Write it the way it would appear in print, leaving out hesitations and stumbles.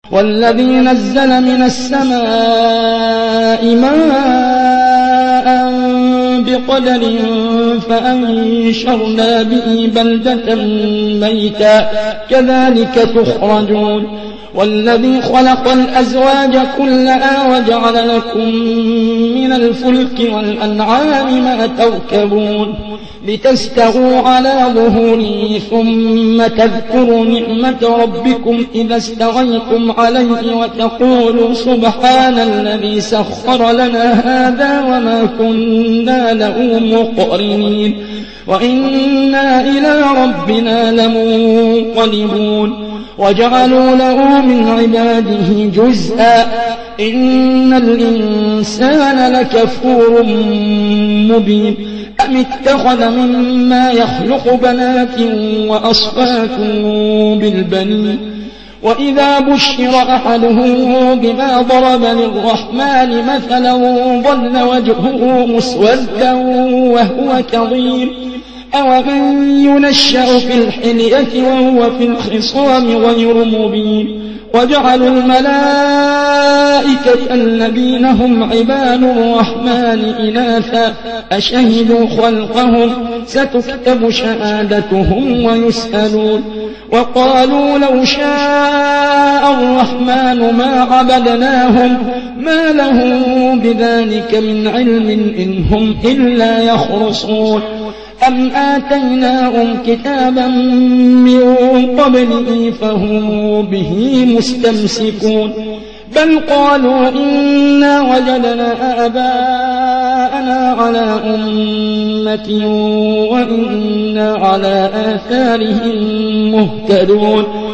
والذي نزل من السماء ماء بقدر فأنشرنا به بلدة ميتا كذلك تخرجون والذي خلق الأزواج كلها وجعل لكم من الفلك والأنعام ما تركبون لتستووا على ظهوره ثم تذكروا نعمة ربكم إذا استويتم عليه وتقولوا سبحان الذي سخر لنا هذا وما كنا له مقرنين وإنا إلى ربنا لمنقلبون وجعلوا له من عباده جزءا إن الإنسان لكفور مبين أم اتخذ مما يخلق بنات وأصفاكم بالبنين وإذا بشر أحدهم بما ضرب للرحمن مثلا ظل وجهه مسودا وهو كظيم أومن ينشأ في الحلية وهو في الخصام غير مبين وجعلوا الملائكة الذين هم عباد الرحمن إناثا أشهدوا خلقهم ستكتب شهادتهم ويسألون وقالوا لو شاء الرحمن ما عبدناهم ما لهم بذلك من علم إن هم إلا يخرصون أم آتيناهم كتابا من قبله فهم به مستمسكون بل قالوا إنا وجدنا آباءنا على أمة وإنا على آثارهم مهتدون